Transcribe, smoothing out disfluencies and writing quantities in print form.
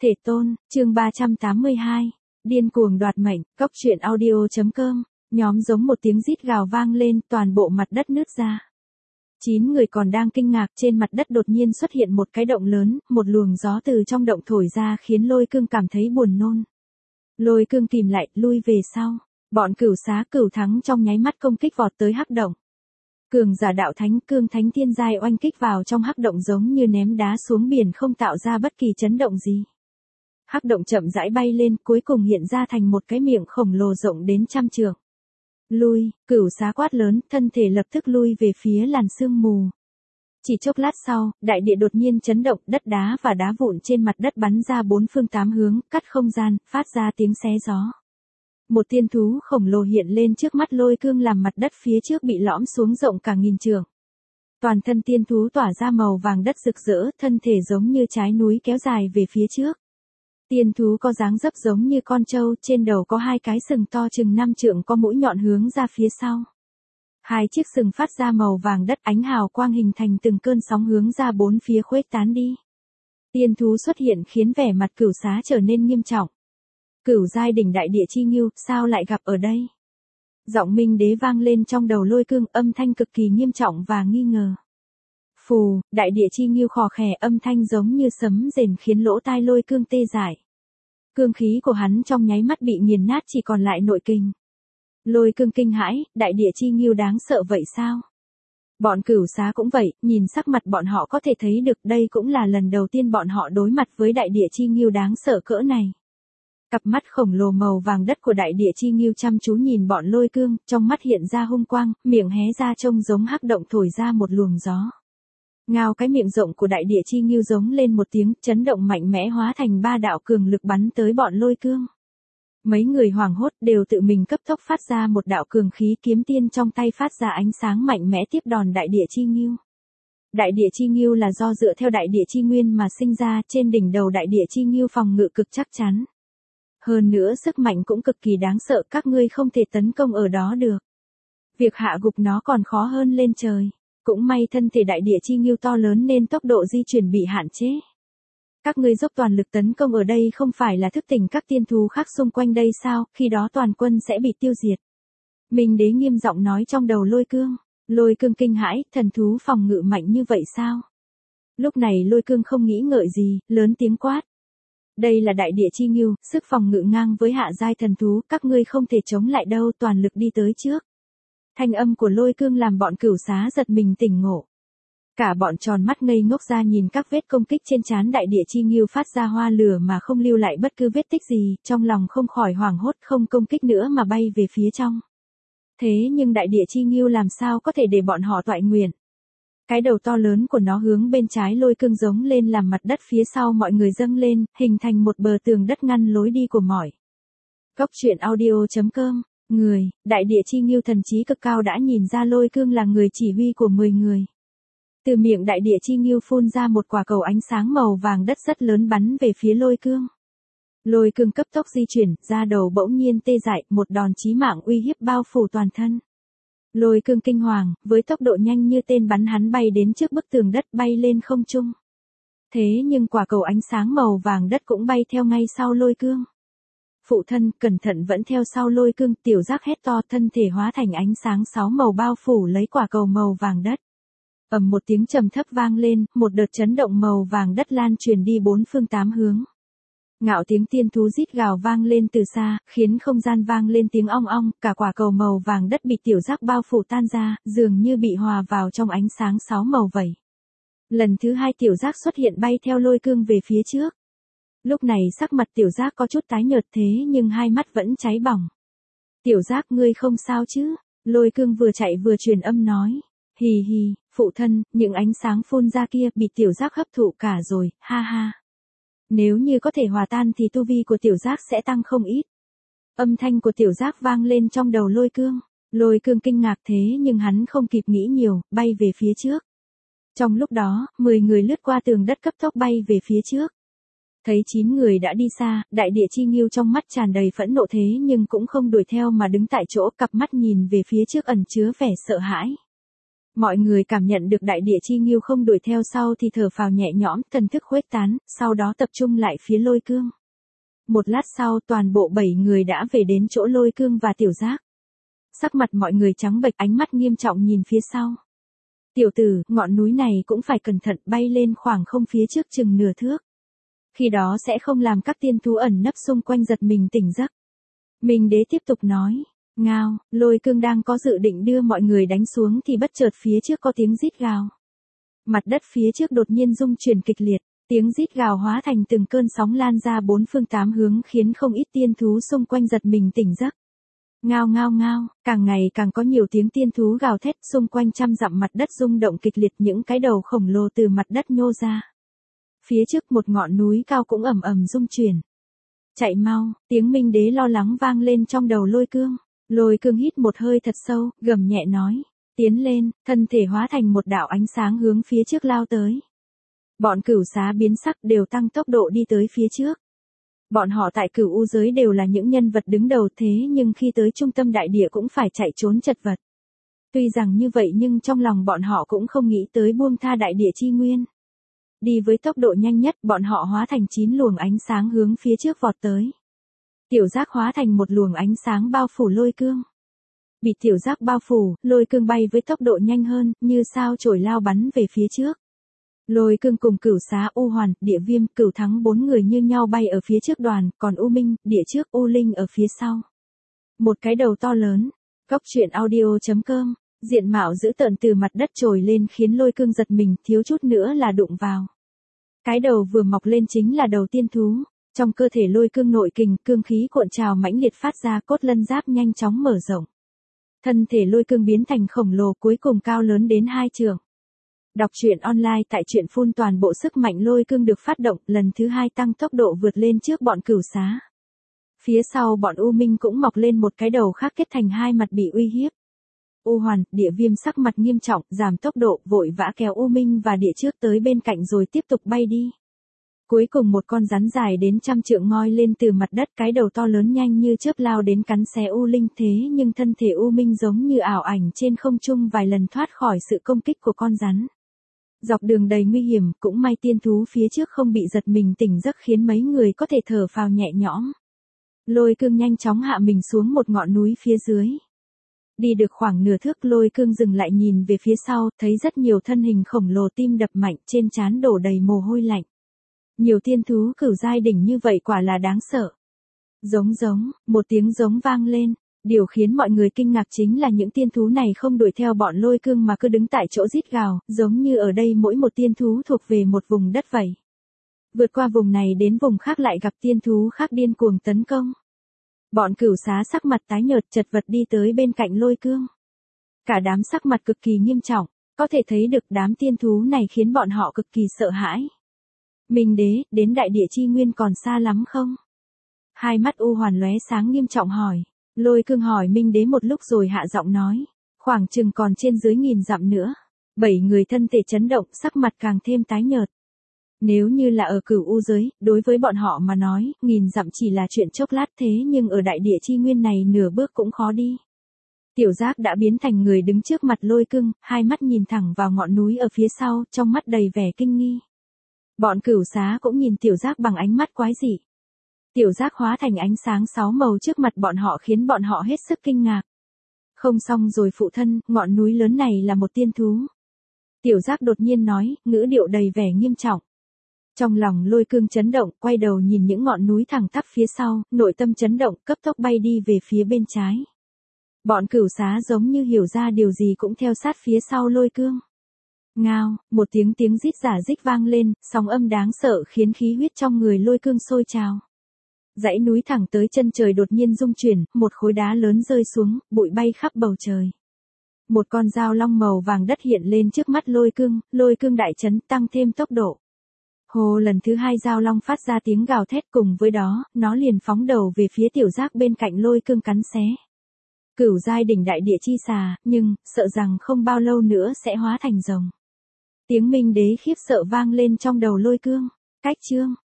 Thể tôn, chương 382. Điên cuồng đoạt mệnh, cóc truyện audio.com. Nhóm giống một tiếng rít gào vang lên, toàn bộ mặt đất nứt ra. 9 người còn đang kinh ngạc, trên mặt đất đột nhiên xuất hiện một cái động lớn, một luồng gió từ trong động thổi ra khiến Lôi Cương cảm thấy buồn nôn. Lôi Cương kìm lại, lui về sau. Bọn Cửu Xá Cửu Thắng trong nháy mắt công kích vọt tới hắc động. Cường giả đạo thánh, cương thánh thiên giai oanh kích vào trong hắc động giống như ném đá xuống biển, không tạo ra bất kỳ chấn động gì. Hắc động chậm rãi bay lên, cuối cùng hiện ra thành một cái miệng khổng lồ rộng đến 100 trượng. Lui, Cửu Xá quát lớn, thân thể lập tức lui về phía làn sương mù. Chỉ chốc lát sau, đại địa đột nhiên chấn động, đất đá và đá vụn trên mặt đất bắn ra 4 phương 8 hướng, cắt không gian, phát ra tiếng xé gió. Một tiên thú khổng lồ hiện lên trước mắt Lôi Cương, làm mặt đất phía trước bị lõm xuống rộng cả 1000 trượng. Toàn thân tiên thú tỏa ra màu vàng đất rực rỡ, thân thể giống như trái núi kéo dài về phía trước. Tiên thú có dáng dấp giống như con trâu, trên đầu có 2 cái sừng to chừng 5 trượng, có mũi nhọn hướng ra phía sau. 2 chiếc sừng phát ra màu vàng đất, ánh hào quang hình thành từng cơn sóng hướng ra 4 phía khuếch tán đi. Tiên thú xuất hiện khiến vẻ mặt Cửu Xá trở nên nghiêm trọng. Cửu giai đỉnh đại địa chi ngưu, sao lại gặp ở đây? Giọng Minh Đế vang lên trong đầu Lôi Cương, âm thanh cực kỳ nghiêm trọng và nghi ngờ. Phù, đại địa chi ngưu khò khè, âm thanh giống như sấm rền khiến lỗ tai Lôi Cương tê dại. Cương khí của hắn trong nháy mắt bị nghiền nát, chỉ còn lại nội kình. Lôi Cương kinh hãi, đại địa chi ngưu đáng sợ vậy sao? Bọn Cửu Xá cũng vậy, nhìn sắc mặt bọn họ có thể thấy được đây cũng là lần đầu tiên bọn họ đối mặt với đại địa chi ngưu đáng sợ cỡ này. Cặp mắt khổng lồ màu vàng đất của đại địa chi ngưu chăm chú nhìn bọn Lôi Cương, trong mắt hiện ra hung quang, miệng hé ra trông giống hắc động thổi ra một luồng gió. Ngao, cái miệng rộng của đại địa chi ngưu giống lên một tiếng, chấn động mạnh mẽ hóa thành 3 đạo cường lực bắn tới bọn Lôi Cương. Mấy người hoảng hốt đều tự mình cấp tốc phát ra một đạo cường khí, kiếm tiên trong tay phát ra ánh sáng mạnh mẽ tiếp đòn đại địa chi ngưu. Đại địa chi ngưu là do dựa theo đại địa chi nguyên mà sinh ra, trên đỉnh đầu đại địa chi ngưu phòng ngự cực chắc chắn. Hơn nữa sức mạnh cũng cực kỳ đáng sợ, các ngươi không thể tấn công ở đó được. Việc hạ gục nó còn khó hơn lên trời. Cũng may thân thể đại địa chi ngưu to lớn nên tốc độ di chuyển bị hạn chế. Các ngươi dốc toàn lực tấn công ở đây không phải là thức tỉnh các tiên thú khác xung quanh đây sao, khi đó toàn quân sẽ bị tiêu diệt. Minh Đế nghiêm giọng nói trong đầu Lôi Cương. Lôi Cương kinh hãi, thần thú phòng ngự mạnh như vậy sao? Lúc này Lôi Cương không nghĩ ngợi gì, lớn tiếng quát. Đây là đại địa chi ngưu, sức phòng ngự ngang với hạ giai thần thú, các ngươi không thể chống lại đâu, toàn lực đi tới trước. Thanh âm của Lôi Cương làm bọn Cửu Xá giật mình tỉnh ngộ. Cả bọn tròn mắt ngây ngốc ra nhìn các vết công kích trên trán đại địa chi ngưu phát ra hoa lửa mà không lưu lại bất cứ vết tích gì, trong lòng không khỏi hoảng hốt, không công kích nữa mà bay về phía trong. Thế nhưng đại địa chi ngưu làm sao có thể để bọn họ toại nguyện? Cái đầu to lớn của nó hướng bên trái Lôi Cương giống lên làm mặt đất phía sau mọi người dâng lên, hình thành một bờ tường đất ngăn lối đi của mọi. Cóc truyện audio.com. Người, đại địa chi ngưu thần trí cực cao đã nhìn ra Lôi Cương là người chỉ huy của 10 người. Từ miệng đại địa chi ngưu phun ra một quả cầu ánh sáng màu vàng đất rất lớn bắn về phía Lôi Cương. Lôi Cương cấp tốc di chuyển, da đầu bỗng nhiên tê dại, một đòn chí mạng uy hiếp bao phủ toàn thân. Lôi Cương kinh hoàng, với tốc độ nhanh như tên bắn hắn bay đến trước bức tường đất, bay lên không trung. Thế nhưng quả cầu ánh sáng màu vàng đất cũng bay theo ngay sau Lôi Cương. Phụ thân, cẩn thận, vẫn theo sau Lôi Cương, Tiểu Giác hét to, thân thể hóa thành ánh sáng 6 màu bao phủ lấy quả cầu màu vàng đất. Ầm một tiếng trầm thấp vang lên, một đợt chấn động màu vàng đất lan truyền đi 4 phương 8 hướng. Ngạo tiếng tiên thú rít gào vang lên từ xa, khiến không gian vang lên tiếng ong ong, cả quả cầu màu vàng đất bị Tiểu Giác bao phủ tan ra, dường như bị hòa vào trong ánh sáng 6 màu vậy. Lần thứ 2 Tiểu Giác xuất hiện bay theo Lôi Cương về phía trước. Lúc này sắc mặt Tiểu Giác có chút tái nhợt thế nhưng hai mắt vẫn cháy bỏng. Tiểu Giác, ngươi không sao chứ? Lôi Cương vừa chạy vừa truyền âm nói. Hì hì, phụ thân, những ánh sáng phun ra kia bị Tiểu Giác hấp thụ cả rồi, ha ha. Nếu như có thể hòa tan thì tu vi của Tiểu Giác sẽ tăng không ít. Âm thanh của Tiểu Giác vang lên trong đầu Lôi Cương. Lôi Cương kinh ngạc thế nhưng hắn không kịp nghĩ nhiều, bay về phía trước. Trong lúc đó, 10 người lướt qua tường đất cấp tốc bay về phía trước. Thấy 9 người đã đi xa, đại địa chi ngưu trong mắt tràn đầy phẫn nộ thế nhưng cũng không đuổi theo mà đứng tại chỗ, cặp mắt nhìn về phía trước ẩn chứa vẻ sợ hãi. Mọi người cảm nhận được đại địa chi nghiêu không đuổi theo sau thì thở phào nhẹ nhõm, thần thức khuếch tán, sau đó tập trung lại phía Lôi Cương. Một lát sau toàn bộ 7 người đã về đến chỗ Lôi Cương và Tiểu Giác. Sắc mặt mọi người trắng bệch, ánh mắt nghiêm trọng nhìn phía sau. Tiểu tử, ngọn núi này cũng phải cẩn thận, bay lên khoảng không phía trước chừng nửa thước. Khi đó sẽ không làm các tiên thú ẩn nấp xung quanh giật mình tỉnh giấc. Minh Đế tiếp tục nói. Ngao, Lôi Cương đang có dự định đưa mọi người đánh xuống thì bất chợt phía trước có tiếng rít gào. Mặt đất phía trước đột nhiên rung chuyển kịch liệt, tiếng rít gào hóa thành từng cơn sóng lan ra bốn phương tám hướng khiến không ít tiên thú xung quanh giật mình tỉnh giấc. Ngao ngao ngao, càng ngày càng có nhiều tiếng tiên thú gào thét, xung quanh trăm dặm mặt đất rung động kịch liệt, những cái đầu khổng lồ từ mặt đất nhô ra. Phía trước một ngọn núi cao cũng ầm ầm rung chuyển. Chạy mau, tiếng Minh Đế lo lắng vang lên trong đầu Lôi Cương. Lôi Cương hít một hơi thật sâu, gầm nhẹ nói. Tiến lên, thân thể hóa thành một đạo ánh sáng hướng phía trước lao tới. Bọn Cửu Xá biến sắc đều tăng tốc độ đi tới phía trước. Bọn họ tại Cửu U giới đều là những nhân vật đứng đầu, thế nhưng khi tới trung tâm đại địa cũng phải chạy trốn chật vật. Tuy rằng như vậy nhưng trong lòng bọn họ cũng không nghĩ tới buông tha đại địa chi nguyên. Đi với tốc độ nhanh nhất, bọn họ hóa thành 9 luồng ánh sáng hướng phía trước vọt tới. Tiểu Giác hóa thành một luồng ánh sáng bao phủ Lôi Cương. Bị Tiểu Giác bao phủ, Lôi Cương bay với tốc độ nhanh hơn, như sao chổi lao bắn về phía trước. Lôi Cương cùng Cửu Xá, U Hoàn, Địa Viêm, Cửu Thắng 4 người như nhau bay ở phía trước đoàn, còn U Minh, Địa trước, U Linh ở phía sau. Một cái đầu to lớn. Cốc truyện audio.com, diện mạo dữ tợn từ mặt đất trồi lên khiến Lôi Cương giật mình, thiếu chút nữa là đụng vào. Cái đầu vừa mọc lên chính là đầu tiên thú. Trong cơ thể Lôi Cương nội kình, cương khí cuộn trào mãnh liệt phát ra, cốt lân giáp nhanh chóng mở rộng. Thân thể Lôi Cương biến thành khổng lồ, cuối cùng cao lớn đến 2 trượng. Đọc truyện online tại truyện phun, toàn bộ sức mạnh Lôi Cương được phát động, lần thứ 2 tăng tốc độ vượt lên trước bọn Cửu Xá. Phía sau bọn U Minh cũng mọc lên một cái đầu khác kết thành hai mặt bị uy hiếp. U Hoàn, Địa Viêm sắc mặt nghiêm trọng, giảm tốc độ, vội vã kéo U Minh và Địa trước tới bên cạnh rồi tiếp tục bay đi. Cuối cùng một con rắn dài đến 100 trượng ngoi lên từ mặt đất, cái đầu to lớn nhanh như chớp lao đến cắn xé U Linh, thế nhưng thân thể U Minh giống như ảo ảnh trên không trung vài lần thoát khỏi sự công kích của con rắn. Dọc đường đầy nguy hiểm, cũng may tiên thú phía trước không bị giật mình tỉnh giấc khiến mấy người có thể thở phào nhẹ nhõm. Lôi Cương nhanh chóng hạ mình xuống một ngọn núi phía dưới. Đi được khoảng nửa thước, Lôi Cương dừng lại nhìn về phía sau, thấy rất nhiều thân hình khổng lồ, tim đập mạnh, trên trán đổ đầy mồ hôi lạnh. Nhiều tiên thú cửu giai đỉnh như vậy quả là đáng sợ. Giống giống, một tiếng giống vang lên. Điều khiến mọi người kinh ngạc chính là những tiên thú này không đuổi theo bọn Lôi Cương mà cứ đứng tại chỗ rít gào, giống như ở đây mỗi một tiên thú thuộc về một vùng đất vậy. Vượt qua vùng này đến vùng khác lại gặp tiên thú khác điên cuồng tấn công. Bọn Cửu Xá sắc mặt tái nhợt chật vật đi tới bên cạnh Lôi Cương. Cả đám sắc mặt cực kỳ nghiêm trọng, có thể thấy được đám tiên thú này khiến bọn họ cực kỳ sợ hãi. Minh Đế, đến đại địa chi nguyên còn xa lắm không? Hai mắt U Hoàn lóe sáng nghiêm trọng hỏi. Lôi Cương hỏi Minh Đế một lúc rồi hạ giọng nói. Khoảng chừng còn trên dưới 1000 dặm nữa. 7 người thân thể chấn động, sắc mặt càng thêm tái nhợt. Nếu như là ở Cửu U giới, đối với bọn họ mà nói, 1000 dặm chỉ là chuyện chốc lát, thế nhưng ở đại địa chi nguyên này nửa bước cũng khó đi. Tiểu Giác đã biến thành người đứng trước mặt Lôi Cương, hai mắt nhìn thẳng vào ngọn núi ở phía sau, trong mắt đầy vẻ kinh nghi. Bọn Cửu Xá cũng nhìn Tiểu Giác bằng ánh mắt quái dị. Tiểu Giác hóa thành ánh sáng 6 màu trước mặt bọn họ khiến bọn họ hết sức kinh ngạc. Không xong rồi phụ thân, ngọn núi lớn này là một tiên thú. Tiểu Giác đột nhiên nói, ngữ điệu đầy vẻ nghiêm trọng. Trong lòng Lôi Cương chấn động, quay đầu nhìn những ngọn núi thẳng tắp phía sau, nội tâm chấn động, cấp tốc bay đi về phía bên trái. Bọn Cửu Xá giống như hiểu ra điều gì cũng theo sát phía sau Lôi Cương. Ngao, một tiếng rít rả rích vang lên, sóng âm đáng sợ khiến khí huyết trong người Lôi Cương sôi trào. Dãy núi thẳng tới chân trời đột nhiên rung chuyển, một khối đá lớn rơi xuống, bụi bay khắp bầu trời. Một con dao long màu vàng đất hiện lên trước mắt Lôi Cương đại chấn, tăng thêm tốc độ. Hồ, lần thứ 2 dao long phát ra tiếng gào thét, cùng với đó, nó liền phóng đầu về phía Tiểu Giác bên cạnh Lôi Cương cắn xé. Cửu giai đỉnh đại địa chi xà, nhưng, sợ rằng không bao lâu nữa sẽ hóa thành rồng. Tiếng Minh Đế khiếp sợ vang lên trong đầu Lôi Cương. Cách chương.